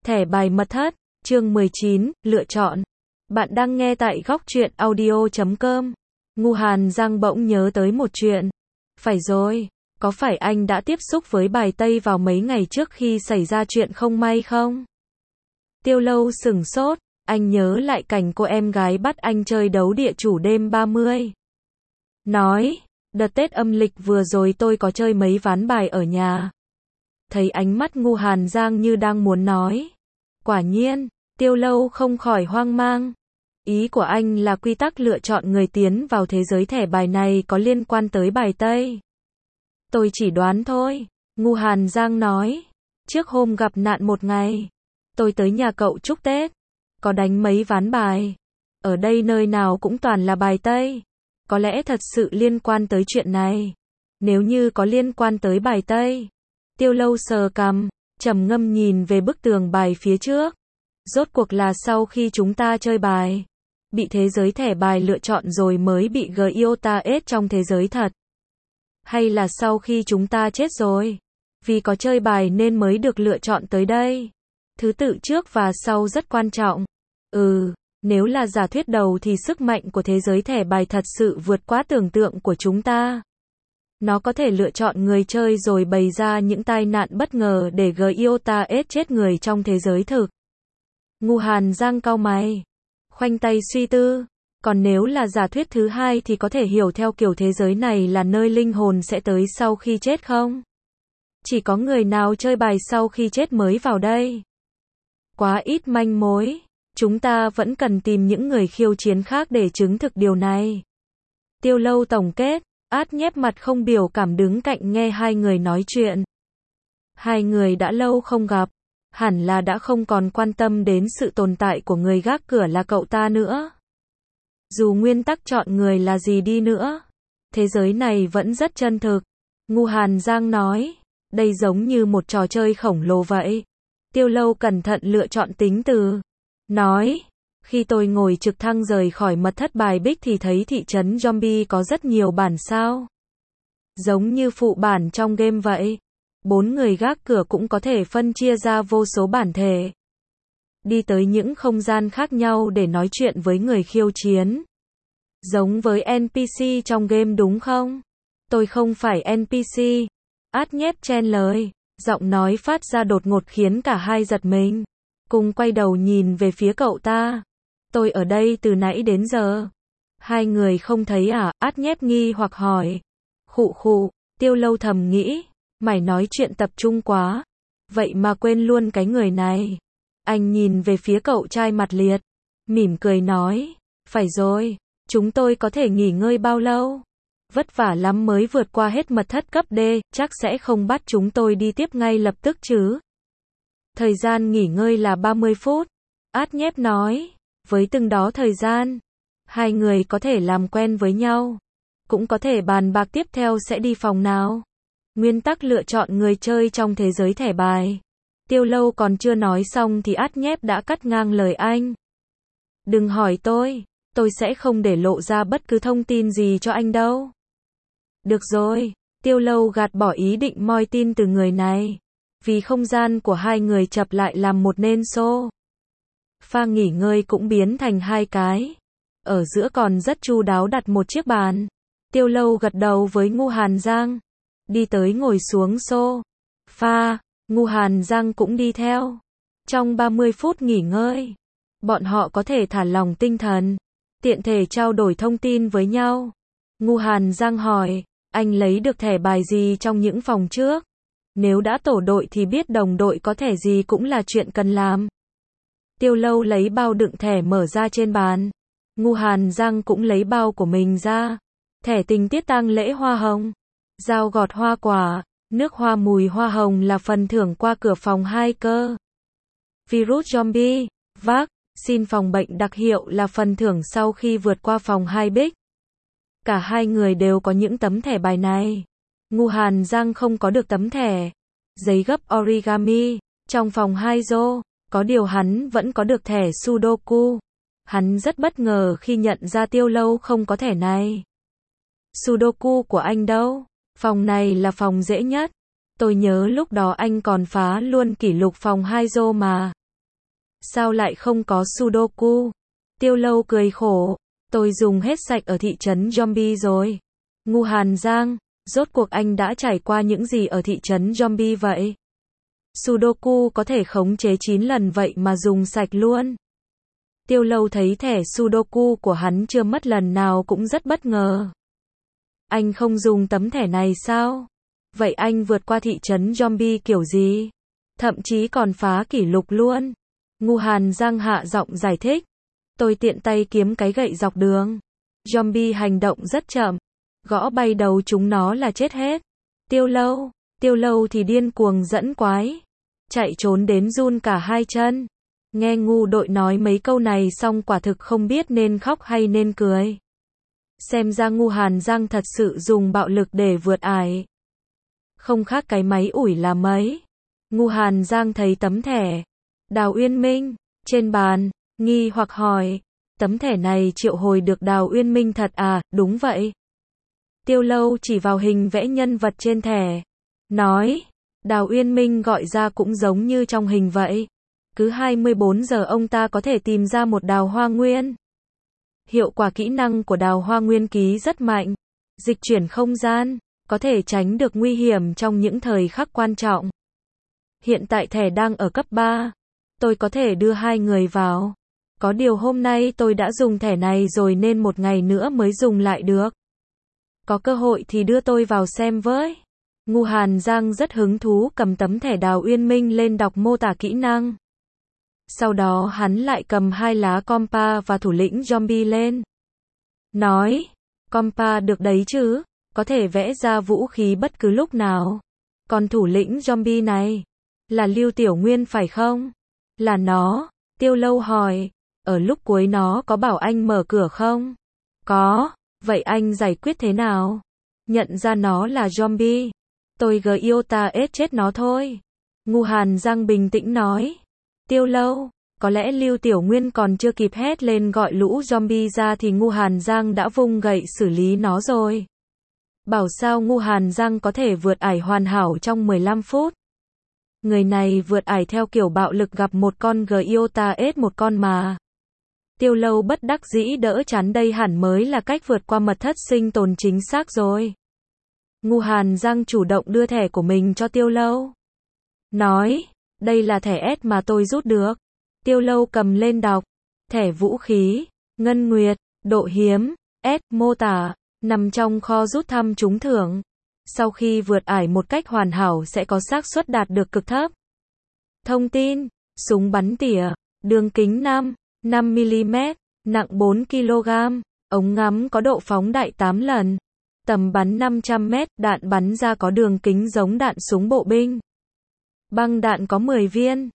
Thẻ bài mật thất, chương 19, lựa chọn. Bạn đang nghe tại góc truyện audio.com. Ngu Hàn Giang bỗng nhớ tới một chuyện. Phải rồi, có phải anh đã tiếp xúc với bài Tây vào mấy ngày trước khi xảy ra chuyện không may không? Tiêu Lâu sửng sốt, anh nhớ lại cảnh cô em gái bắt anh chơi đấu địa chủ đêm 30. Nói, đợt Tết âm lịch vừa rồi tôi có chơi mấy ván bài ở nhà. Thấy ánh mắt Ngu Hàn Giang như đang muốn nói. Quả nhiên, Tiêu Lâu không khỏi hoang mang. Ý của anh là quy tắc lựa chọn người tiến vào thế giới thẻ bài này có liên quan tới bài Tây. Tôi chỉ đoán thôi, Ngu Hàn Giang nói. Trước hôm gặp nạn một ngày, tôi tới nhà cậu chúc Tết. Có đánh mấy ván bài. Ở đây nơi nào cũng toàn là bài Tây. Có lẽ thật sự liên quan tới chuyện này. Nếu như có liên quan tới bài Tây. Tiêu Lâu sờ cằm, trầm ngâm nhìn về bức tường bài phía trước. Rốt cuộc là sau khi chúng ta chơi bài, bị thế giới thẻ bài lựa chọn rồi mới bị Giota ết trong thế giới thật? Hay là sau khi chúng ta chết rồi, vì có chơi bài nên mới được lựa chọn tới đây? Thứ tự trước và sau rất quan trọng. Nếu là giả thuyết đầu thì sức mạnh của thế giới thẻ bài thật sự vượt quá tưởng tượng của chúng ta. Nó có thể lựa chọn người chơi rồi bày ra những tai nạn bất ngờ để Giota ết chết người trong thế giới thực. Ngu Hàn Giang cau mày, khoanh tay suy tư. Còn nếu là giả thuyết thứ hai thì có thể hiểu theo kiểu thế giới này là nơi linh hồn sẽ tới sau khi chết không? Chỉ có người nào chơi bài sau khi chết mới vào đây. Quá ít manh mối. Chúng ta vẫn cần tìm những người khiêu chiến khác để chứng thực điều này. Tiêu Lâu tổng kết. Át nhép mặt không biểu cảm đứng cạnh nghe hai người nói chuyện. Hai người đã lâu không gặp, hẳn là đã không còn quan tâm đến sự tồn tại của người gác cửa là cậu ta nữa. Dù nguyên tắc chọn người là gì đi nữa, thế giới này vẫn rất chân thực. Ngu Hàn Giang nói, đây giống như một trò chơi khổng lồ vậy. Tiêu Lâu cẩn thận lựa chọn tính từ. Nói, khi tôi ngồi trực thăng rời khỏi mật thất bài Bích thì thấy thị trấn zombie có rất nhiều bản sao. Giống như phụ bản trong game vậy. 4 người gác cửa cũng có thể phân chia ra vô số bản thể. Đi tới những không gian khác nhau để nói chuyện với người khiêu chiến. Giống với NPC trong game đúng không? Tôi không phải NPC. Át nhép chen lời. Giọng nói phát ra đột ngột khiến cả hai giật mình. Cùng quay đầu nhìn về phía cậu ta. Tôi ở đây từ nãy đến giờ. Hai người không thấy à? Át nhép nghi hoặc hỏi. Khụ khụ, Tiêu Lâu thầm nghĩ. Mày nói chuyện tập trung quá. Vậy mà quên luôn cái người này. Anh nhìn về phía cậu trai mặt liệt. Mỉm cười nói. Phải rồi, chúng tôi có thể nghỉ ngơi bao lâu? Vất vả lắm mới vượt qua hết mật thất cấp D, chắc sẽ không bắt chúng tôi đi tiếp ngay lập tức chứ. Thời gian nghỉ ngơi là 30 phút. Át nhép nói. Với từng đó thời gian, hai người có thể làm quen với nhau. Cũng có thể bàn bạc tiếp theo sẽ đi phòng nào. Nguyên tắc lựa chọn người chơi trong thế giới thẻ bài. Tiêu Lâu còn chưa nói xong thì Át nhép đã cắt ngang lời anh. Đừng hỏi tôi sẽ không để lộ ra bất cứ thông tin gì cho anh đâu. Được rồi, Tiêu Lâu gạt bỏ ý định moi tin từ người này. Vì không gian của hai người chập lại làm một nên xô. Pha nghỉ ngơi cũng biến thành hai cái. Ở giữa còn rất chu đáo đặt một chiếc bàn. Tiêu Lâu gật đầu với Ngu Hàn Giang. Đi tới ngồi xuống sofa. Ngu Hàn Giang cũng đi theo. Trong 30 phút nghỉ ngơi, bọn họ có thể thả lỏng tinh thần, tiện thể trao đổi thông tin với nhau. Ngu Hàn Giang hỏi, anh lấy được thẻ bài gì trong những phòng trước? Nếu đã tổ đội thì biết đồng đội có thẻ gì cũng là chuyện cần làm. Tiêu Lâu lấy bao đựng thẻ mở ra trên bàn. Ngu Hàn Giang cũng lấy bao của mình ra. Thẻ tình tiết tang lễ hoa hồng, dao gọt hoa quả, nước hoa mùi hoa hồng là phần thưởng qua cửa phòng 2 cơ. Virus zombie, vaccine phòng bệnh đặc hiệu là phần thưởng sau khi vượt qua phòng 2 Bích. Cả hai người đều có những tấm thẻ bài này. Ngu Hàn Giang không có được tấm thẻ giấy gấp origami. Trong phòng 2 Zô, có điều hắn vẫn có được thẻ Sudoku. Hắn rất bất ngờ khi nhận ra Tiêu Lâu không có thẻ này. Sudoku của anh đâu? Phòng này là phòng dễ nhất. Tôi nhớ lúc đó anh còn phá luôn kỷ lục phòng 2 Zô mà. Sao lại không có Sudoku? Tiêu Lâu cười khổ. Tôi dùng hết sạch ở thị trấn Zombie rồi. Ngu Hàn Giang, rốt cuộc anh đã trải qua những gì ở thị trấn Zombie vậy? Sudoku có thể khống chế 9 lần vậy mà dùng sạch luôn. Tiêu Lâu thấy thẻ Sudoku của hắn chưa mất lần nào cũng rất bất ngờ. Anh không dùng tấm thẻ này sao? Vậy anh vượt qua thị trấn Zombie kiểu gì? Thậm chí còn phá kỷ lục luôn. Ngu Hàn Giang hạ giọng giải thích. Tôi tiện tay kiếm cái gậy dọc đường. Zombie hành động rất chậm. Gõ bay đầu chúng nó là chết hết. Tiêu Lâu thì điên cuồng dẫn quái. Chạy trốn đến run cả hai chân. Nghe ngu đội nói mấy câu này xong quả thực không biết nên khóc hay nên cười. Xem ra Ngu Hàn Giang thật sự dùng bạo lực để vượt ải. Không khác cái máy ủi là mấy. Ngu Hàn Giang thấy tấm thẻ. Đào Uyên Minh, trên bàn, nghi hoặc hỏi. Tấm thẻ này triệu hồi được Đào Uyên Minh thật à? Đúng vậy. Tiêu Lâu chỉ vào hình vẽ nhân vật trên thẻ. Nói, Đào Uyên Minh gọi ra cũng giống như trong hình vậy. Cứ 24 giờ ông ta có thể tìm ra một đào hoa nguyên. Hiệu quả kỹ năng của đào hoa nguyên ký rất mạnh. Dịch chuyển không gian, có thể tránh được nguy hiểm trong những thời khắc quan trọng. Hiện tại thẻ đang ở cấp 3. Tôi có thể đưa 2 người vào. Có điều hôm nay tôi đã dùng thẻ này rồi nên một ngày nữa mới dùng lại được. Có cơ hội thì đưa tôi vào xem với. Ngu Hàn Giang rất hứng thú cầm tấm thẻ Đào Uyên Minh lên đọc mô tả kỹ năng. Sau đó hắn lại cầm 2 lá compa và thủ lĩnh zombie lên. Nói, compa được đấy chứ, có thể vẽ ra vũ khí bất cứ lúc nào. Còn thủ lĩnh zombie này, là Lưu Tiểu Nguyên phải không? Là nó, Tiêu Lâu hỏi, ở lúc cuối nó có bảo anh mở cửa không? Có, vậy anh giải quyết thế nào? Nhận ra nó là zombie. Tôi Giota chết nó thôi. Ngu Hàn Giang bình tĩnh nói. Tiêu Lâu, có lẽ Lưu Tiểu Nguyên còn chưa kịp hét lên gọi lũ zombie ra thì Ngu Hàn Giang đã vung gậy xử lý nó rồi. Bảo sao Ngu Hàn Giang có thể vượt ải hoàn hảo trong 15 phút. Người này vượt ải theo kiểu bạo lực gặp một con Giota một con mà. Tiêu Lâu bất đắc dĩ đỡ chán, đây hẳn mới là cách vượt qua mật thất sinh tồn chính xác rồi. Ngu Hàn Giang chủ động đưa thẻ của mình cho Tiêu Lâu. Nói, đây là thẻ S mà tôi rút được. Tiêu Lâu cầm lên đọc. Thẻ vũ khí, ngân nguyệt, độ hiếm, S, mô tả, nằm trong kho rút thăm trúng thưởng. Sau khi vượt ải một cách hoàn hảo sẽ có xác suất đạt được cực thấp. Thông tin, súng bắn tỉa, đường kính 5mm, nặng 4 kg, ống ngắm có độ phóng đại 8 lần. Tầm bắn 500 mét, đạn bắn ra có đường kính giống đạn súng bộ binh. Băng đạn có 10 viên.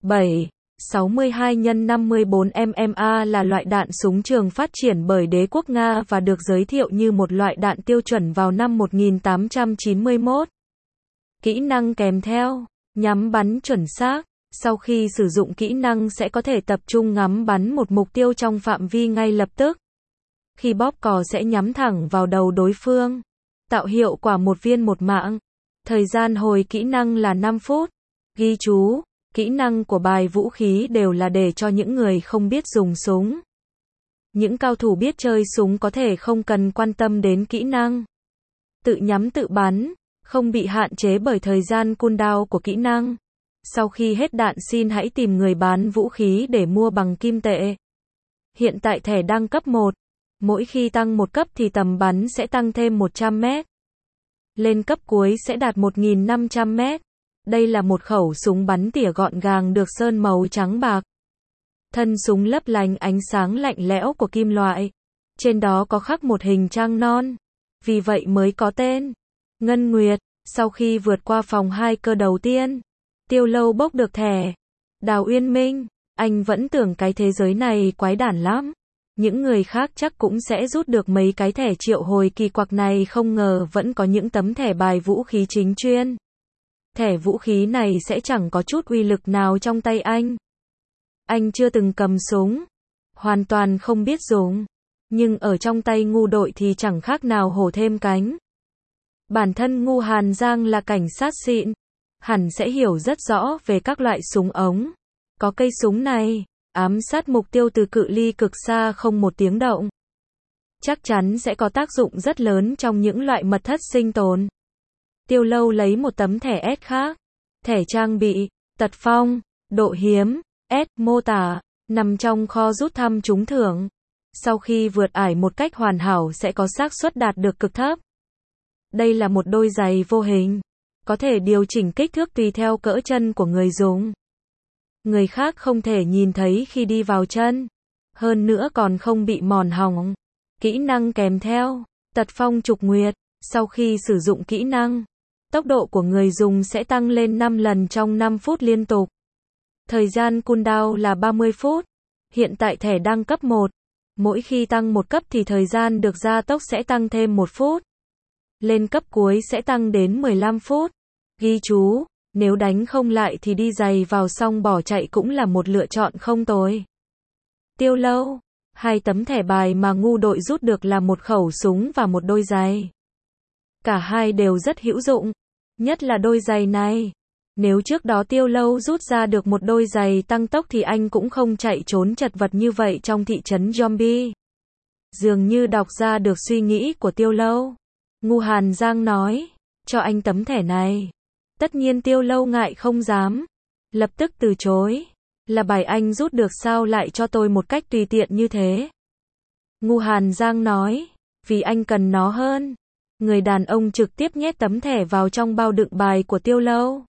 7,62 x 54 là loại đạn súng trường phát triển bởi đế quốc Nga và được giới thiệu như một loại đạn tiêu chuẩn vào năm 1891. Kỹ năng kèm theo, nhắm bắn chuẩn xác. Sau khi sử dụng kỹ năng sẽ có thể tập trung ngắm bắn một mục tiêu trong phạm vi ngay lập tức. Khi bóp cò sẽ nhắm thẳng vào đầu đối phương. Tạo hiệu quả một viên một mạng. Thời gian hồi kỹ năng là 5 phút. Ghi chú, kỹ năng của bài vũ khí đều là để cho những người không biết dùng súng. Những cao thủ biết chơi súng có thể không cần quan tâm đến kỹ năng. Tự nhắm tự bắn, không bị hạn chế bởi thời gian cooldown của kỹ năng. Sau khi hết đạn xin hãy tìm người bán vũ khí để mua bằng kim tệ. Hiện tại thẻ đang cấp 1. Mỗi khi tăng một cấp thì tầm bắn sẽ tăng thêm 100 mét. Lên cấp cuối sẽ đạt 1.500 mét. Đây là một khẩu súng bắn tỉa gọn gàng được sơn màu trắng bạc. Thân súng lấp lánh ánh sáng lạnh lẽo của kim loại. Trên đó có khắc một hình trăng non. Vì vậy mới có tên. Ngân Nguyệt. Sau khi vượt qua vòng 2 cơ đầu tiên, Tiêu Lâu bốc được thẻ. Đào Uyên Minh, anh vẫn tưởng cái thế giới này quái đản lắm. Những người khác chắc cũng sẽ rút được mấy cái thẻ triệu hồi kỳ quặc này, không ngờ vẫn có những tấm thẻ bài vũ khí chính chuyên. Thẻ vũ khí này sẽ chẳng có chút uy lực nào trong tay anh. Anh chưa từng cầm súng, hoàn toàn không biết dùng, nhưng ở trong tay ngu đội thì chẳng khác nào hổ thêm cánh. Bản thân Ngu Hàn Giang là cảnh sát xịn, hẳn sẽ hiểu rất rõ về các loại súng ống. Có cây súng này, ám sát mục tiêu từ cự ly cực xa không một tiếng động. Chắc chắn sẽ có tác dụng rất lớn trong những loại mật thất sinh tồn. Tiêu Lâu lấy một tấm thẻ S khác. Thẻ trang bị, tật phong, độ hiếm, S, mô tả, nằm trong kho rút thăm trúng thưởng. Sau khi vượt ải một cách hoàn hảo sẽ có xác suất đạt được cực thấp. Đây là một đôi giày vô hình. Có thể điều chỉnh kích thước tùy theo cỡ chân của người dùng. Người khác không thể nhìn thấy khi đi vào chân. Hơn nữa còn không bị mòn hỏng. Kỹ năng kèm theo, tật phong trục nguyệt. Sau khi sử dụng kỹ năng, tốc độ của người dùng sẽ tăng lên 5 lần trong 5 phút liên tục. Thời gian cooldown là 30 phút. Hiện tại thẻ đang cấp 1. Mỗi khi tăng một cấp thì thời gian được gia tốc sẽ tăng thêm 1 phút. Lên cấp cuối sẽ tăng đến 15 phút. Ghi chú, nếu đánh không lại thì đi giày vào xong bỏ chạy cũng là một lựa chọn không tồi. Tiêu Lâu, 2 tấm thẻ bài mà ngu đội rút được là một khẩu súng và một đôi giày. Cả hai đều rất hữu dụng, nhất là đôi giày này. Nếu trước đó Tiêu Lâu rút ra được một đôi giày tăng tốc thì anh cũng không chạy trốn chật vật như vậy trong thị trấn zombie. Dường như đọc ra được suy nghĩ của Tiêu Lâu. Ngu Hàn Giang nói, cho anh tấm thẻ này. Tất nhiên Tiêu Lâu ngại không dám. Lập tức từ chối. Là bài anh rút được sao lại cho tôi một cách tùy tiện như thế? Ngu Hàn Giang nói, vì anh cần nó hơn. Người đàn ông trực tiếp nhét tấm thẻ vào trong bao đựng bài của Tiêu Lâu.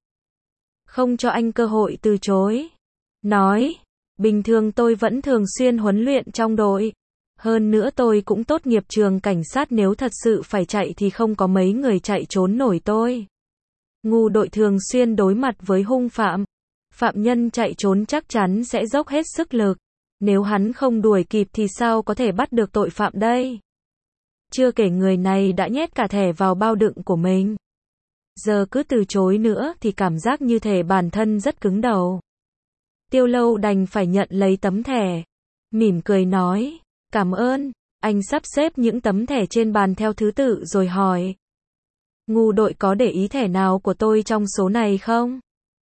Không cho anh cơ hội từ chối. Nói, bình thường tôi vẫn thường xuyên huấn luyện trong đội. Hơn nữa tôi cũng tốt nghiệp trường cảnh sát, nếu thật sự phải chạy thì không có mấy người chạy trốn nổi tôi. Ngu đội thường xuyên đối mặt với hung phạm. Phạm nhân chạy trốn chắc chắn sẽ dốc hết sức lực. Nếu hắn không đuổi kịp thì sao có thể bắt được tội phạm đây? Chưa kể người này đã nhét cả thẻ vào bao đựng của mình. Giờ cứ từ chối nữa thì cảm giác như thể bản thân rất cứng đầu. Tiêu Lâu đành phải nhận lấy tấm thẻ. Mỉm cười nói, cảm ơn. Anh sắp xếp những tấm thẻ trên bàn theo thứ tự rồi hỏi. Ngu đội có để ý thẻ nào của tôi trong số này không?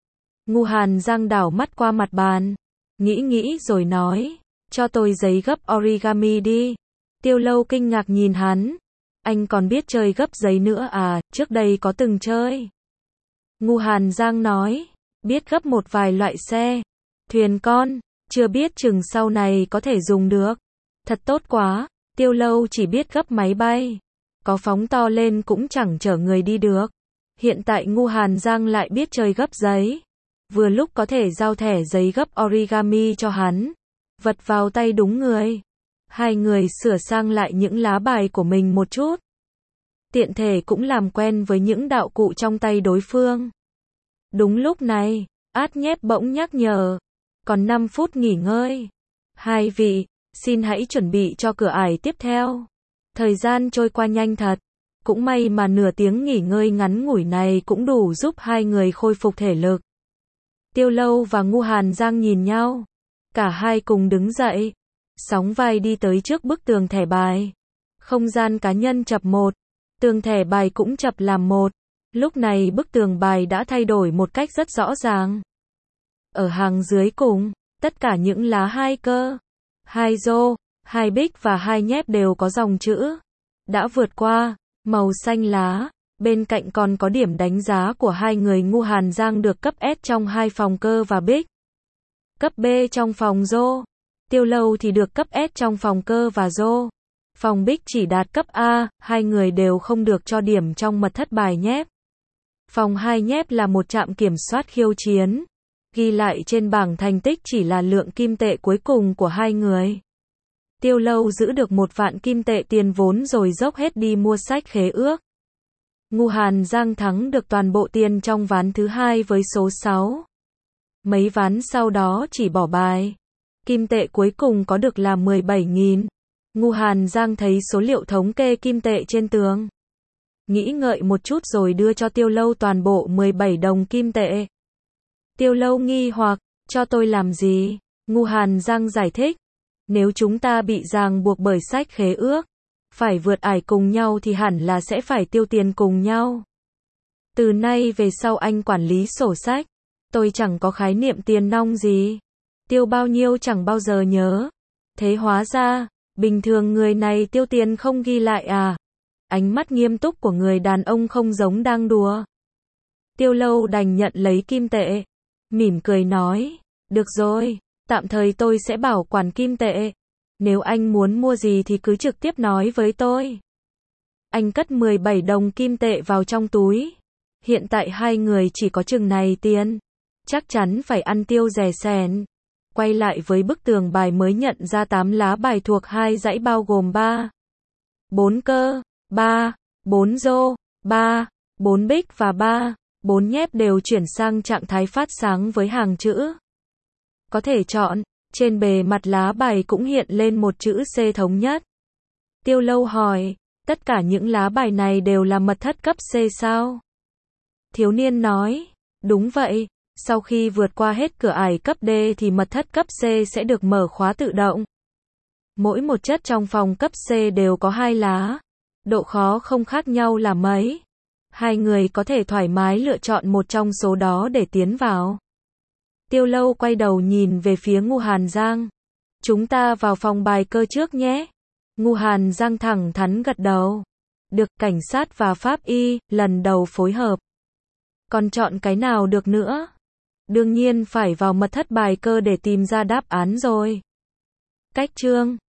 Ngu Hàn Giang đảo mắt qua mặt bàn. Nghĩ rồi nói, cho tôi giấy gấp origami đi. Tiêu Lâu kinh ngạc nhìn hắn. Anh còn biết chơi gấp giấy nữa à, trước đây có từng chơi. Ngu Hàn Giang nói, biết gấp một vài loại xe, thuyền con, chưa biết chừng sau này có thể dùng được. Thật tốt quá, Tiêu Lâu chỉ biết gấp máy bay. Có phóng to lên cũng chẳng chở người đi được. Hiện tại Ngu Hàn Giang lại biết chơi gấp giấy. Vừa lúc có thể giao thẻ giấy gấp origami cho hắn. Vật vào tay đúng người. Hai người sửa sang lại những lá bài của mình một chút. Tiện thể cũng làm quen với những đạo cụ trong tay đối phương. Đúng lúc này, Át Nhép bỗng nhắc nhở. Còn 5 phút nghỉ ngơi. Hai vị, xin hãy chuẩn bị cho cửa ải tiếp theo. Thời gian trôi qua nhanh thật. Cũng may mà nửa tiếng nghỉ ngơi ngắn ngủi này cũng đủ giúp hai người khôi phục thể lực. Tiêu Lâu và Ngu Hàn Giang nhìn nhau. Cả hai cùng đứng dậy. Sóng vai đi tới trước bức tường thẻ bài. Không gian cá nhân chập một. Tường thẻ bài cũng chập làm một. Lúc này bức tường bài đã thay đổi một cách rất rõ ràng. Ở hàng dưới cùng, tất cả những lá 2 cơ, 2 rô, 2 bích và 2 nhép đều có dòng chữ. Đã vượt qua, màu xanh lá. Bên cạnh còn có điểm đánh giá của hai người. Ngu Hàn Giang được cấp S trong 2 phòng cơ và bích. Cấp B trong phòng rô. Tiêu Lâu thì được cấp S trong phòng cơ và rô. Phòng bích chỉ đạt cấp A, hai người đều không được cho điểm trong mật thất bài nhép. Phòng 2 nhép là một trạm kiểm soát khiêu chiến. Ghi lại trên bảng thành tích chỉ là lượng kim tệ cuối cùng của hai người. Tiêu Lâu giữ được 1 vạn kim tệ tiền vốn rồi dốc hết đi mua sách khế ước. Ngu Hàn Giang thắng được toàn bộ tiền trong ván thứ 2 với số 6. Mấy ván sau đó chỉ bỏ bài. Kim tệ cuối cùng có được là 17.000. Ngu Hàn Giang thấy số liệu thống kê kim tệ trên tường. Nghĩ ngợi một chút rồi đưa cho Tiêu Lâu toàn bộ 17 đồng kim tệ. Tiêu Lâu nghi hoặc, cho tôi làm gì? Ngu Hàn Giang giải thích. Nếu chúng ta bị ràng buộc bởi sách khế ước, phải vượt ải cùng nhau thì hẳn là sẽ phải tiêu tiền cùng nhau. Từ nay về sau anh quản lý sổ sách. Tôi chẳng có khái niệm tiền nong gì. Tiêu bao nhiêu chẳng bao giờ nhớ. Thế hóa ra, bình thường người này tiêu tiền không ghi lại à? Ánh mắt nghiêm túc của người đàn ông không giống đang đùa. Tiêu Lâu đành nhận lấy kim tệ. Mỉm cười nói, được rồi, tạm thời tôi sẽ bảo quản kim tệ. Nếu anh muốn mua gì thì cứ trực tiếp nói với tôi. Anh cất 17 đồng kim tệ vào trong túi. Hiện tại hai người chỉ có chừng này tiền. Chắc chắn phải ăn tiêu rẻ sẻn. Quay lại với bức tường bài mới nhận ra 8 lá bài thuộc hai dãy bao gồm 3, 4 cơ, 3, 4 rô, 3, 4 bích và 3, 4 nhép đều chuyển sang trạng thái phát sáng với hàng chữ. Có thể chọn, trên bề mặt lá bài cũng hiện lên một chữ C thống nhất. Tiêu Lâu hỏi, tất cả những lá bài này đều là mật thất cấp C sao? Thiếu niên nói, đúng vậy, sau khi vượt qua hết cửa ải cấp D thì mật thất cấp C sẽ được mở khóa tự động. Mỗi một chất trong phòng cấp C đều có 2 lá. Độ khó không khác nhau là mấy. Hai người có thể thoải mái lựa chọn một trong số đó để tiến vào. Tiêu Lâu quay đầu nhìn về phía Ngu Hàn Giang. Chúng ta vào phòng bài cơ trước nhé. Ngu Hàn Giang thẳng thắn gật đầu. Được, cảnh sát và pháp y, lần đầu phối hợp. Còn chọn cái nào được nữa? Đương nhiên phải vào mật thất bài cơ để tìm ra đáp án rồi. Cách chương